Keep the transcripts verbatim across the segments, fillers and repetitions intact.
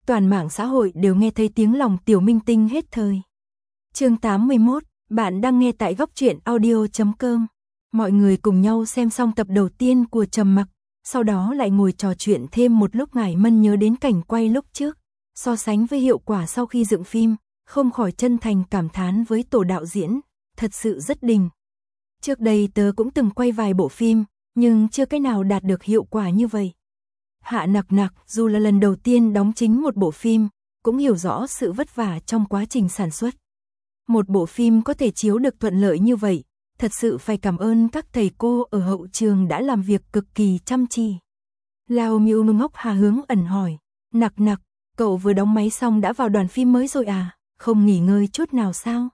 toàn mạng xã hội đều nghe thấy tiếng lòng tiểu minh tinh hết thời. Chương tám mươi mốt, bạn đang nghe tại góc truyện audio chấm com. Mọi người cùng nhau xem xong tập đầu tiên của Trầm Mặc, sau đó lại ngồi trò chuyện thêm một lúc. Ngải Mân nhớ đến cảnh quay lúc trước, so sánh với hiệu quả sau khi dựng phim, không khỏi chân thành cảm thán với tổ đạo diễn, thật sự rất đỉnh. Trước đây tớ cũng từng quay vài bộ phim, nhưng chưa cái nào đạt được hiệu quả như vậy. Hạ Nặc Nặc dù là lần đầu tiên đóng chính một bộ phim, cũng hiểu rõ sự vất vả trong quá trình sản xuất. Một bộ phim có thể chiếu được thuận lợi như vậy, thật sự phải cảm ơn các thầy cô ở hậu trường đã làm việc cực kỳ chăm chỉ. Lao Miu ngốc Hà hướng ẩn hỏi, Nặc Nặc, cậu vừa đóng máy xong đã vào đoàn phim mới rồi à, không nghỉ ngơi chút nào sao?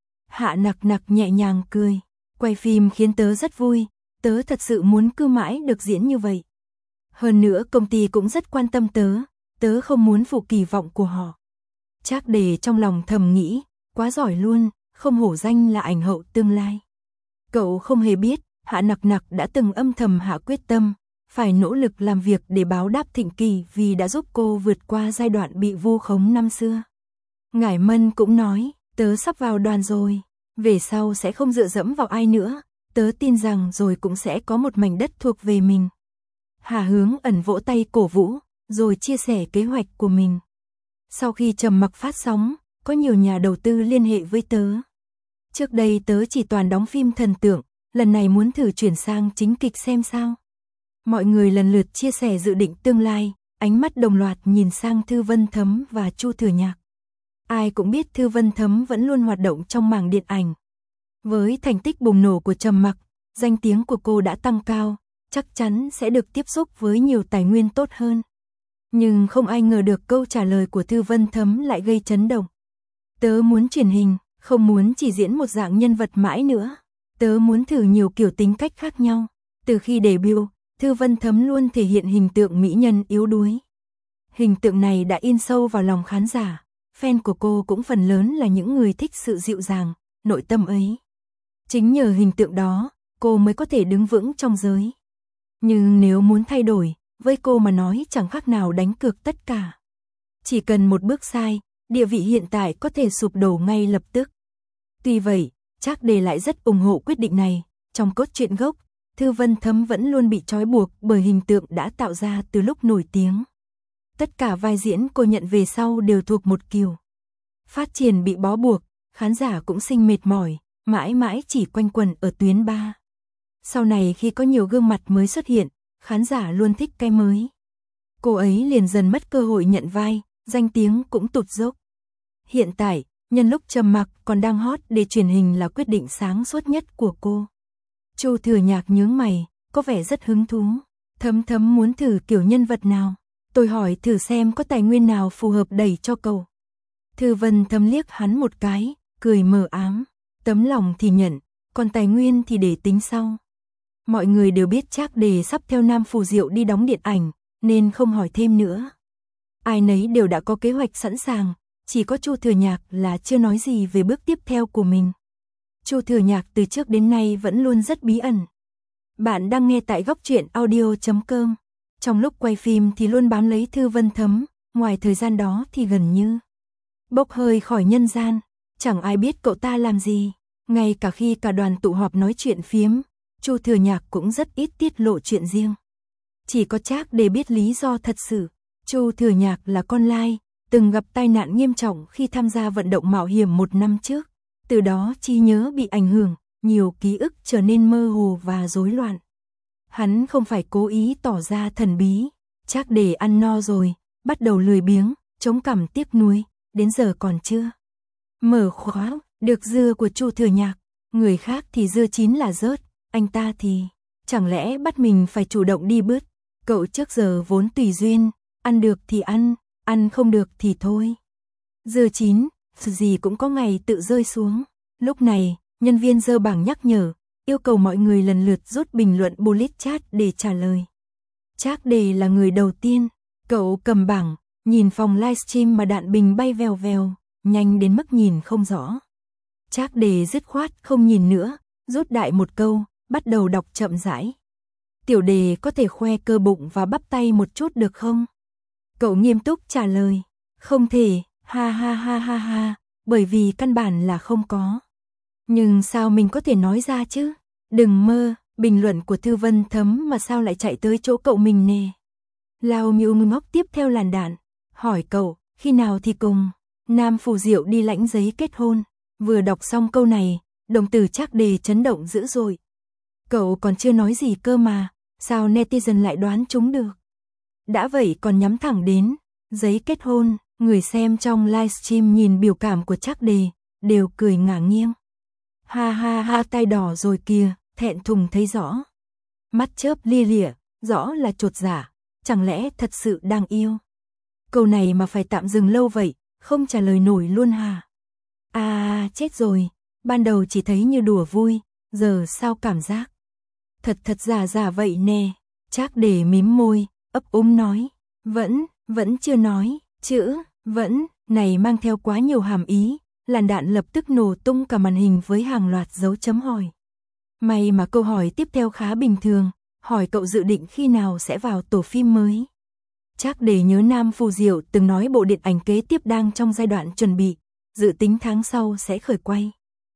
Hạ Nặc Nặc nhẹ nhàng cười, quay phim khiến tớ rất vui, tớ thật sự muốn cứ mãi được diễn như vậy. Hơn nữa công ty cũng rất quan tâm tớ, tớ không muốn phụ kỳ vọng của họ. Trác Đề trong lòng thầm nghĩ, quá giỏi luôn, không hổ danh là ảnh hậu tương lai. Cậu không hề biết, Hạ Nặc Nặc đã từng âm thầm hạ quyết tâm, phải nỗ lực làm việc để báo đáp Thịnh Kỳ vì đã giúp cô vượt qua giai đoạn bị vu khống năm xưa. Ngải Mân cũng nói, tớ sắp vào đoàn rồi, về sau sẽ không dựa dẫm vào ai nữa, tớ tin rằng rồi cũng sẽ có một mảnh đất thuộc về mình. Hà Hướng ẩn vỗ tay cổ vũ, rồi chia sẻ kế hoạch của mình. Sau khi Trầm Mặc phát sóng, có nhiều nhà đầu tư liên hệ với tớ. Trước đây tớ chỉ toàn đóng phim thần tượng, lần này muốn thử chuyển sang chính kịch xem sao. Mọi người lần lượt chia sẻ dự định tương lai, ánh mắt đồng loạt nhìn sang Thư Vân Thấm và Chu Thừa Nhạc. Ai cũng biết Thư Vân Thấm vẫn luôn hoạt động trong mảng điện ảnh. Với thành tích bùng nổ của Trầm Mặc, danh tiếng của cô đã tăng cao, chắc chắn sẽ được tiếp xúc với nhiều tài nguyên tốt hơn. Nhưng không ai ngờ được câu trả lời của Thư Vân Thấm lại gây chấn động. Tớ muốn truyền hình, không muốn chỉ diễn một dạng nhân vật mãi nữa. Tớ muốn thử nhiều kiểu tính cách khác nhau. Từ khi debut, Thư Vân Thấm luôn thể hiện hình tượng mỹ nhân yếu đuối. Hình tượng này đã in sâu vào lòng khán giả. Fan của cô cũng phần lớn là những người thích sự dịu dàng, nội tâm ấy. Chính nhờ hình tượng đó, cô mới có thể đứng vững trong giới. Nhưng nếu muốn thay đổi, với cô mà nói chẳng khác nào đánh cược tất cả. Chỉ cần một bước sai, địa vị hiện tại có thể sụp đổ ngay lập tức. Tuy vậy, Trác Đề lại rất ủng hộ quyết định này. Trong cốt truyện gốc, Thư Vân Thấm vẫn luôn bị trói buộc bởi hình tượng đã tạo ra từ lúc nổi tiếng. Tất cả vai diễn cô nhận về sau đều thuộc một kiểu. Phát triển bị bó buộc, khán giả cũng sinh mệt mỏi, mãi mãi chỉ quanh quẩn ở tuyến ba. Sau này khi có nhiều gương mặt mới xuất hiện, khán giả luôn thích cái mới. Cô ấy liền dần mất cơ hội nhận vai, danh tiếng cũng tụt dốc. Hiện tại, nhân lúc Trầm Mặc còn đang hot để truyền hình là quyết định sáng suốt nhất của cô. Chu Thừa Nhạc nhướng mày, có vẻ rất hứng thú. Thấm Thấm muốn thử kiểu nhân vật nào? Tôi hỏi thử xem có tài nguyên nào phù hợp đẩy cho cậu. Thư Vân Thấm liếc hắn một cái, cười mờ ám. Tấm lòng thì nhận, còn tài nguyên thì để tính sau. Mọi người đều biết Trác Đề sắp theo Nam Phù Diệu đi đóng điện ảnh, nên không hỏi thêm nữa. Ai nấy đều đã có kế hoạch sẵn sàng, chỉ có Chu Thừa Nhạc là chưa nói gì về bước tiếp theo của mình. Chu Thừa Nhạc từ trước đến nay vẫn luôn rất bí ẩn. Bạn đang nghe tại góc truyện audio chấm com. Trong lúc quay phim thì luôn bám lấy Thư Vân Thấm, ngoài thời gian đó thì gần như bốc hơi khỏi nhân gian, chẳng ai biết cậu ta làm gì. Ngay cả khi cả đoàn tụ họp nói chuyện phiếm, Chu Thừa Nhạc cũng rất ít tiết lộ chuyện riêng. Chỉ có Trác Đề biết lý do thật sự. Chu Thừa Nhạc là con lai, từng gặp tai nạn nghiêm trọng khi tham gia vận động mạo hiểm một năm trước. Từ đó trí nhớ bị ảnh hưởng, nhiều ký ức trở nên mơ hồ và rối loạn. Hắn không phải cố ý tỏ ra thần bí. Trác Đề ăn no rồi, bắt đầu lười biếng, chống cằm tiếc nuối, đến giờ còn chưa mở khóa được dưa của Chu Thừa Nhạc. Người khác thì dưa chín là rớt, anh ta thì chẳng lẽ bắt mình phải chủ động đi bứt. Cậu trước giờ vốn tùy duyên, ăn được thì ăn, ăn không được thì thôi. Dưa chín, gì cũng có ngày tự rơi xuống. Lúc này, nhân viên dơ bảng nhắc nhở, yêu cầu mọi người lần lượt rút bình luận bullet chat để trả lời. Trác Đề là người đầu tiên, cậu cầm bảng, nhìn phòng livestream mà đạn bình bay vèo vèo, nhanh đến mức nhìn không rõ. Trác Đề dứt khoát không nhìn nữa, rút đại một câu, bắt đầu đọc chậm rãi. Tiểu Đề có thể khoe cơ bụng và bắp tay một chút được không? Cậu nghiêm túc trả lời. Không thể, ha ha ha ha ha, bởi vì căn bản là không có. Nhưng sao mình có thể nói ra chứ? Đừng mơ, bình luận của Thư Vân Thấm mà sao lại chạy tới chỗ cậu mình nè. Lao Miu ngóc tiếp theo làn đạn, hỏi cậu, khi nào thì cùng Nam Phù Diệu đi lãnh giấy kết hôn. Vừa đọc xong câu này, đồng tử Trác Đề chấn động dữ dội. Cậu còn chưa nói gì cơ mà, sao netizen lại đoán trúng được? Đã vậy còn nhắm thẳng đến giấy kết hôn, người xem trong livestream nhìn biểu cảm của Trác Đề, đều cười ngả nghiêng. Ha ha ha, tai đỏ rồi kìa, thẹn thùng thấy rõ. Mắt chớp lia lịa, rõ là chột dạ, chẳng lẽ thật sự đang yêu? Câu này mà phải tạm dừng lâu vậy, không trả lời nổi luôn hả? À, chết rồi, ban đầu chỉ thấy như đùa vui, giờ sao cảm giác? Thật thật giả giả vậy nè, Trác Đề mím môi, ấp úng nói, vẫn, vẫn chưa nói, chữ, vẫn, này mang theo quá nhiều hàm ý, làn đạn lập tức nổ tung cả màn hình với hàng loạt dấu chấm hỏi. May mà câu hỏi tiếp theo khá bình thường, hỏi cậu dự định khi nào sẽ vào tổ phim mới. Trác Đề nhớ Nam Phù Diệu từng nói bộ điện ảnh kế tiếp đang trong giai đoạn chuẩn bị, dự tính tháng sau sẽ khởi quay.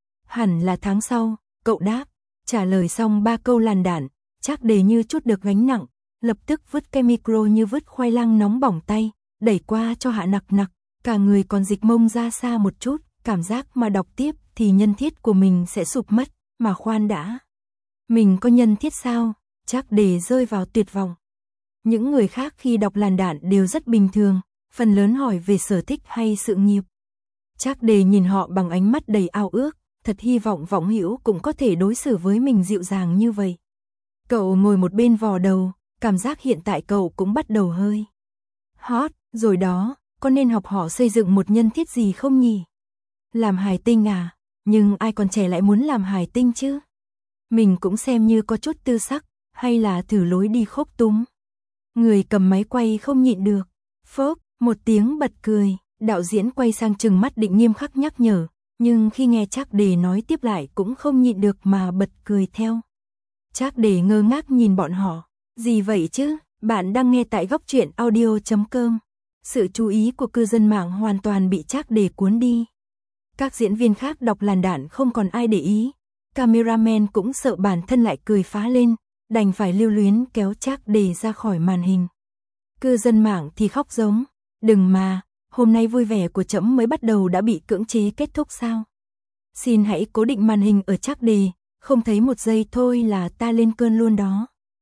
Hẳn là tháng sau, cậu đáp, trả lời xong ba câu làn đạn, Trác Đề như chút được gánh nặng, lập tức vứt cái micro như vứt khoai lang nóng bỏng tay, đẩy qua cho Hạ Nặc Nặc, cả người còn dịch mông ra xa một chút, cảm giác mà đọc tiếp thì nhân thiết của mình sẽ sụp mất, mà khoan đã. Mình có nhân thiết sao? Trác Đề rơi vào tuyệt vọng. Những người khác khi đọc làn đạn đều rất bình thường, phần lớn hỏi về sở thích hay sự nghiệp. Trác Đề nhìn họ bằng ánh mắt đầy ao ước, thật hy vọng Võng Hữu cũng có thể đối xử với mình dịu dàng như vậy. Cậu ngồi một bên vò đầu, cảm giác hiện tại cậu cũng bắt đầu hơi hot, rồi đó, có nên học họ xây dựng một nhân thiết gì không nhỉ? Làm hài tinh à? Nhưng ai còn trẻ lại muốn làm hài tinh chứ? Mình cũng xem như có chút tư sắc, hay là thử lối đi khốp túm. Người cầm máy quay không nhịn được, phốp, một tiếng bật cười, đạo diễn quay sang trừng mắt định nghiêm khắc nhắc nhở, nhưng khi nghe Trác Đề nói tiếp lại cũng không nhịn được mà bật cười theo. Trác Đề ngơ ngác nhìn bọn họ, gì vậy chứ? Bạn đang nghe tại góc truyện audio chấm com. Sự chú ý của cư dân mạng hoàn toàn bị Trác Đề cuốn đi. Các diễn viên khác đọc làn đạn không còn ai để ý, cameraman cũng sợ bản thân lại cười phá lên, đành phải lưu luyến kéo Trác Đề ra khỏi màn hình. Cư dân mạng thì khóc giống, đừng mà, hôm nay vui vẻ của trẫm mới bắt đầu đã bị cưỡng chế kết thúc sao? Xin hãy cố định màn hình ở Trác Đề, không thấy một giây thôi là ta lên cơn luôn đó.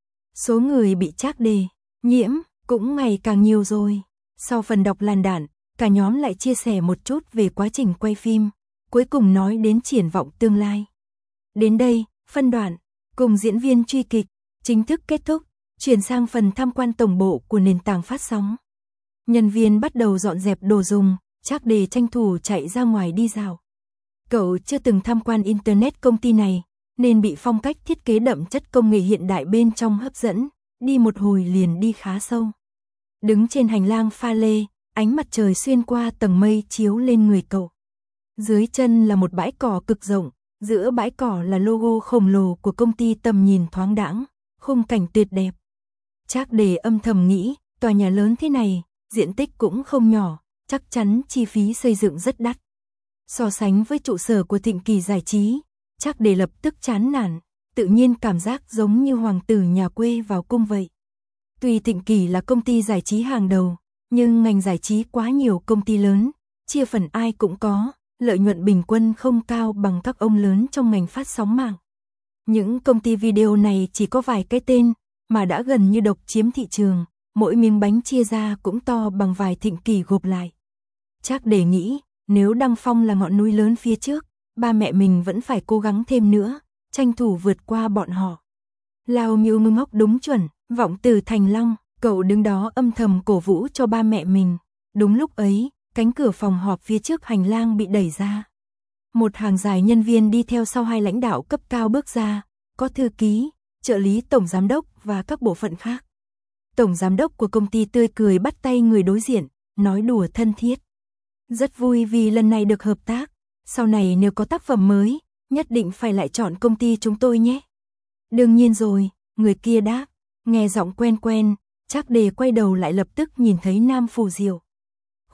Số người bị Trác Đề nhiễm cũng ngày càng nhiều rồi. Sau phần đọc làn đạn, cả nhóm lại chia sẻ một chút về quá trình quay phim, cuối cùng nói đến triển vọng tương lai. Đến đây, phân đoạn cùng diễn viên truy kịch chính thức kết thúc, chuyển sang phần tham quan tổng bộ của nền tảng phát sóng. Nhân viên bắt đầu dọn dẹp đồ dùng, Trác Đề tranh thủ chạy ra ngoài đi dạo. Cậu chưa từng tham quan internet công ty này, nên bị phong cách thiết kế đậm chất công nghệ hiện đại bên trong hấp dẫn, đi một hồi liền đi khá sâu. Đứng trên hành lang pha lê, ánh mặt trời xuyên qua tầng mây chiếu lên người cậu. Dưới chân là một bãi cỏ cực rộng, giữa bãi cỏ là logo khổng lồ của công ty tầm nhìn thoáng đãng, khung cảnh tuyệt đẹp. Trác Đề âm thầm nghĩ, tòa nhà lớn thế này, diện tích cũng không nhỏ, chắc chắn chi phí xây dựng rất đắt. So sánh với trụ sở của Thịnh Kỳ Giải Trí, Trác Đề lập tức chán nản, tự nhiên cảm giác giống như hoàng tử nhà quê vào cung vậy. Tuy Thịnh Kỳ là công ty giải trí hàng đầu, nhưng ngành giải trí quá nhiều công ty lớn, chia phần ai cũng có, lợi nhuận bình quân không cao bằng các ông lớn trong ngành phát sóng mạng. Những công ty video này chỉ có vài cái tên, mà đã gần như độc chiếm thị trường, mỗi miếng bánh chia ra cũng to bằng vài Thịnh Kỳ gộp lại. Trác Đề nghĩ, nếu Đăng Phong là ngọn núi lớn phía trước, ba mẹ mình vẫn phải cố gắng thêm nữa, tranh thủ vượt qua bọn họ. Lao Miu ngóc đúng chuẩn, vọng từ Thành Long, cậu đứng đó âm thầm cổ vũ cho ba mẹ mình. Đúng lúc ấy, cánh cửa phòng họp phía trước hành lang bị đẩy ra. Một hàng dài nhân viên đi theo sau hai lãnh đạo cấp cao bước ra, có thư ký, trợ lý tổng giám đốc và các bộ phận khác. Tổng giám đốc của công ty tươi cười bắt tay người đối diện, nói đùa thân thiết. Rất vui vì lần này được hợp tác, sau này nếu có tác phẩm mới, nhất định phải lại chọn công ty chúng tôi nhé. Đương nhiên rồi, người kia đáp, nghe giọng quen quen, Trác Đề quay đầu lại lập tức nhìn thấy Nam Phù Diệu.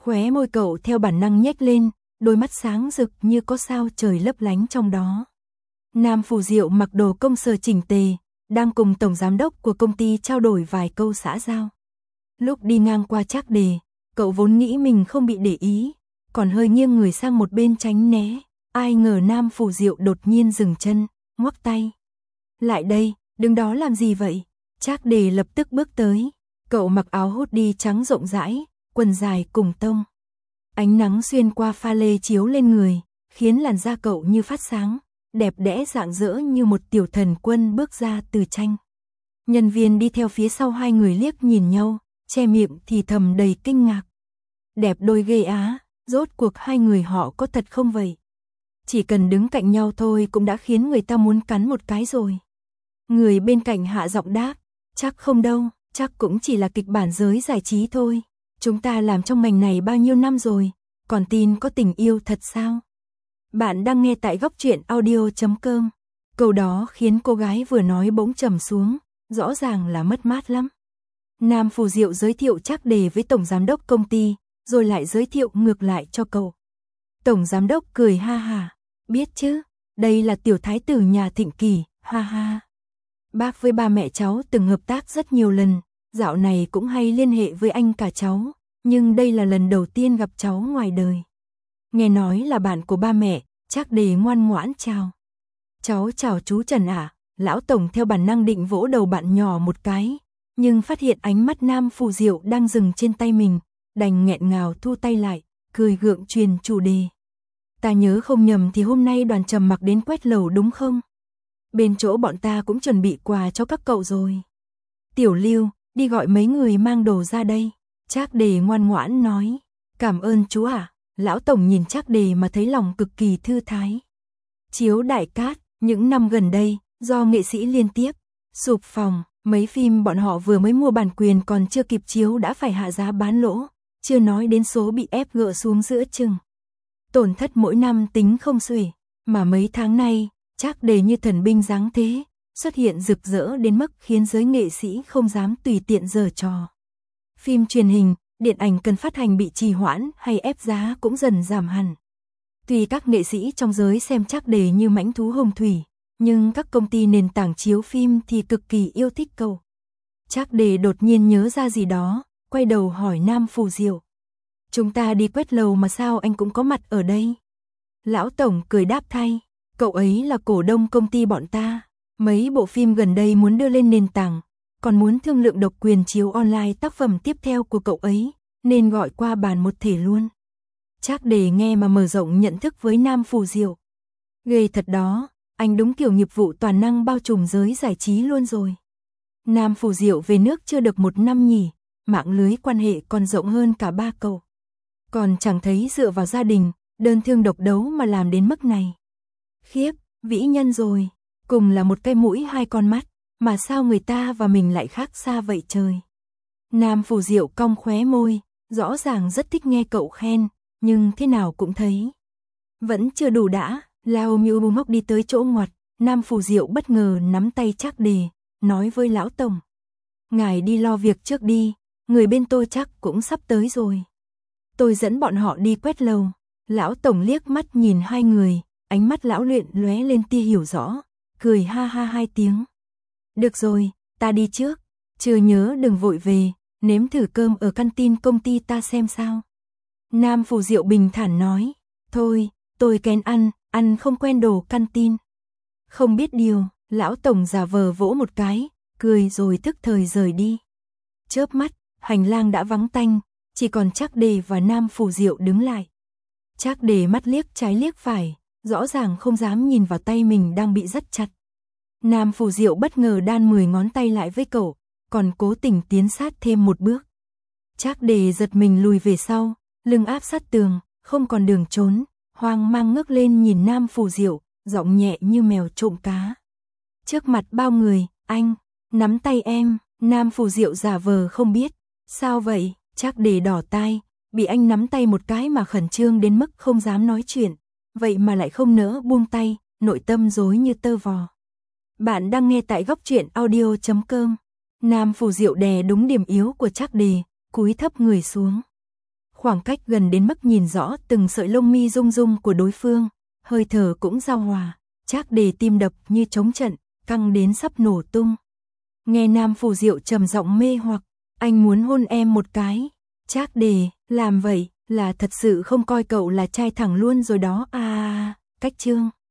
Khóe môi cậu theo bản năng nhếch lên, đôi mắt sáng rực như có sao trời lấp lánh trong đó. Nam Phù Diệu mặc đồ công sở chỉnh tề, đang cùng tổng giám đốc của công ty trao đổi vài câu xã giao. Lúc đi ngang qua Trác Đề, cậu vốn nghĩ mình không bị để ý, còn hơi nghiêng người sang một bên tránh né, ai ngờ Nam Phù Diệu đột nhiên dừng chân, ngoắc tay. Lại đây, đứng đó làm gì vậy? Trác Đề lập tức bước tới, cậu mặc áo hoodie trắng rộng rãi, quần dài cùng tông. Ánh nắng xuyên qua pha lê chiếu lên người, khiến làn da cậu như phát sáng, đẹp đẽ rạng rỡ như một tiểu thần quân bước ra từ tranh. Nhân viên đi theo phía sau hai người liếc nhìn nhau, che miệng thì thầm đầy kinh ngạc. Đẹp đôi ghê á, rốt cuộc hai người họ có thật không vậy? Chỉ cần đứng cạnh nhau thôi cũng đã khiến người ta muốn cắn một cái rồi. Người bên cạnh hạ giọng đáp, chắc không đâu, chắc cũng chỉ là kịch bản giới giải trí thôi. Chúng ta làm trong ngành này bao nhiêu năm rồi, còn tin có tình yêu thật sao? Bạn đang nghe tại góc truyện audio chấm com. Câu đó khiến cô gái vừa nói bỗng trầm xuống, rõ ràng là mất mát lắm. Nam Phù Diệu giới thiệu Trác Đề với tổng giám đốc công ty, rồi lại giới thiệu ngược lại cho cậu. Tổng giám đốc cười ha ha, biết chứ, đây là tiểu thái tử nhà Thịnh Kỳ, ha ha. Bác với ba mẹ cháu từng hợp tác rất nhiều lần, dạo này cũng hay liên hệ với anh cả cháu, nhưng đây là lần đầu tiên gặp cháu ngoài đời. Nghe nói là bạn của ba mẹ, Trác Đề ngoan ngoãn chào. Cháu chào chú Trần ạ. Lão tổng theo bản năng định vỗ đầu bạn nhỏ một cái, nhưng phát hiện ánh mắt Nam Phù Diệu đang dừng trên tay mình, đành nghẹn ngào thu tay lại, cười gượng truyền chủ đề. Ta nhớ không nhầm thì hôm nay đoàn Trầm Mặc đến quét lầu đúng không? Bên chỗ bọn ta cũng chuẩn bị quà cho các cậu rồi. Tiểu Lưu, đi gọi mấy người mang đồ ra đây. Trác Đề ngoan ngoãn nói. Cảm ơn chú ạ. Lão tổng nhìn Trác Đề mà thấy lòng cực kỳ thư thái. Chiếu đại cát, những năm gần đây, do nghệ sĩ liên tiếp sụp phòng, mấy phim bọn họ vừa mới mua bản quyền còn chưa kịp chiếu đã phải hạ giá bán lỗ, chưa nói đến số bị ép gỡ xuống giữa chừng. Tổn thất mỗi năm tính không xuể, mà mấy tháng nay, Trác Đề như thần binh giáng thế, xuất hiện rực rỡ đến mức khiến giới nghệ sĩ không dám tùy tiện giở trò. Phim truyền hình, điện ảnh cần phát hành bị trì hoãn hay ép giá cũng dần giảm hẳn. Tuy các nghệ sĩ trong giới xem Trác Đề như mãnh thú hồng thủy, nhưng các công ty nền tảng chiếu phim thì cực kỳ yêu thích cậu. Trác Đề đột nhiên nhớ ra gì đó, quay đầu hỏi Nam Phù Diệu. Chúng ta đi quét lầu mà sao anh cũng có mặt ở đây? Lão tổng cười đáp thay, cậu ấy là cổ đông công ty bọn ta, mấy bộ phim gần đây muốn đưa lên nền tảng, còn muốn thương lượng độc quyền chiếu online tác phẩm tiếp theo của cậu ấy, nên gọi qua bàn một thể luôn. Trác Đề nghe mà mở rộng nhận thức với Nam Phù Diệu. Ghê thật đó, anh đúng kiểu nghiệp vụ toàn năng bao trùm giới giải trí luôn rồi. Nam Phù Diệu về nước chưa được một năm nhỉ, mạng lưới quan hệ còn rộng hơn cả ba cậu. Còn chẳng thấy dựa vào gia đình, đơn thương độc đấu mà làm đến mức này. Khiếp, vĩ nhân rồi, cùng là một cái mũi hai con mắt, mà sao người ta và mình lại khác xa vậy trời. Nam Phù Diệu cong khóe môi, rõ ràng rất thích nghe cậu khen, nhưng thế nào cũng thấy vẫn chưa đủ đã. Lao Miu Bu Mốc đi tới chỗ ngoặt, Nam Phù Diệu bất ngờ nắm tay Trác Đề, nói với lão tổng. Ngài đi lo việc trước đi, người bên tôi chắc cũng sắp tới rồi. Tôi dẫn bọn họ đi quét lầu. Lão tổng liếc mắt nhìn hai người, ánh mắt lão luyện lóe lên tia hiểu rõ, cười ha ha hai tiếng. Được rồi, ta đi trước, chưa nhớ đừng vội về, nếm thử cơm ở canteen công ty ta xem sao. Nam Phù Diệu bình thản nói, thôi, tôi kén ăn, ăn không quen đồ canteen. Không biết điều, lão tổng giả vờ vỗ một cái, cười rồi tức thời rời đi. Chớp mắt, hành lang đã vắng tanh, chỉ còn Trác Đề và Nam Phù Diệu đứng lại. Trác Đề mắt liếc trái liếc phải, rõ ràng không dám nhìn vào tay mình đang bị rất chặt. Nam Phù Diệu bất ngờ đan mười ngón tay lại với cậu, còn cố tình tiến sát thêm một bước. Trác Đề giật mình lùi về sau, lưng áp sát tường, không còn đường trốn, hoang mang ngước lên nhìn Nam Phù Diệu, giọng nhẹ như mèo trộm cá. Trước mặt bao người, anh, nắm tay em. Nam Phù Diệu giả vờ không biết. Sao vậy? Trác Đề đỏ tai, bị anh nắm tay một cái mà khẩn trương đến mức không dám nói chuyện, vậy mà lại không nỡ buông tay, nội tâm rối như tơ vò. Bạn đang nghe tại góc truyện audio chấm com. Nam Phù Diệu đè đúng điểm yếu của Trác Đề, cúi thấp người xuống. khoảng cách gần đến mức nhìn rõ từng sợi lông mi rung rung của đối phương, hơi thở cũng giao hòa, Trác Đề tim đập như trống trận, căng đến sắp nổ tung. Nghe Nam Phủ Diệu trầm giọng mê hoặc, anh muốn hôn em một cái. Trác Đề, làm vậy là thật sự không coi cậu là trai thẳng luôn rồi đó à. Cách chương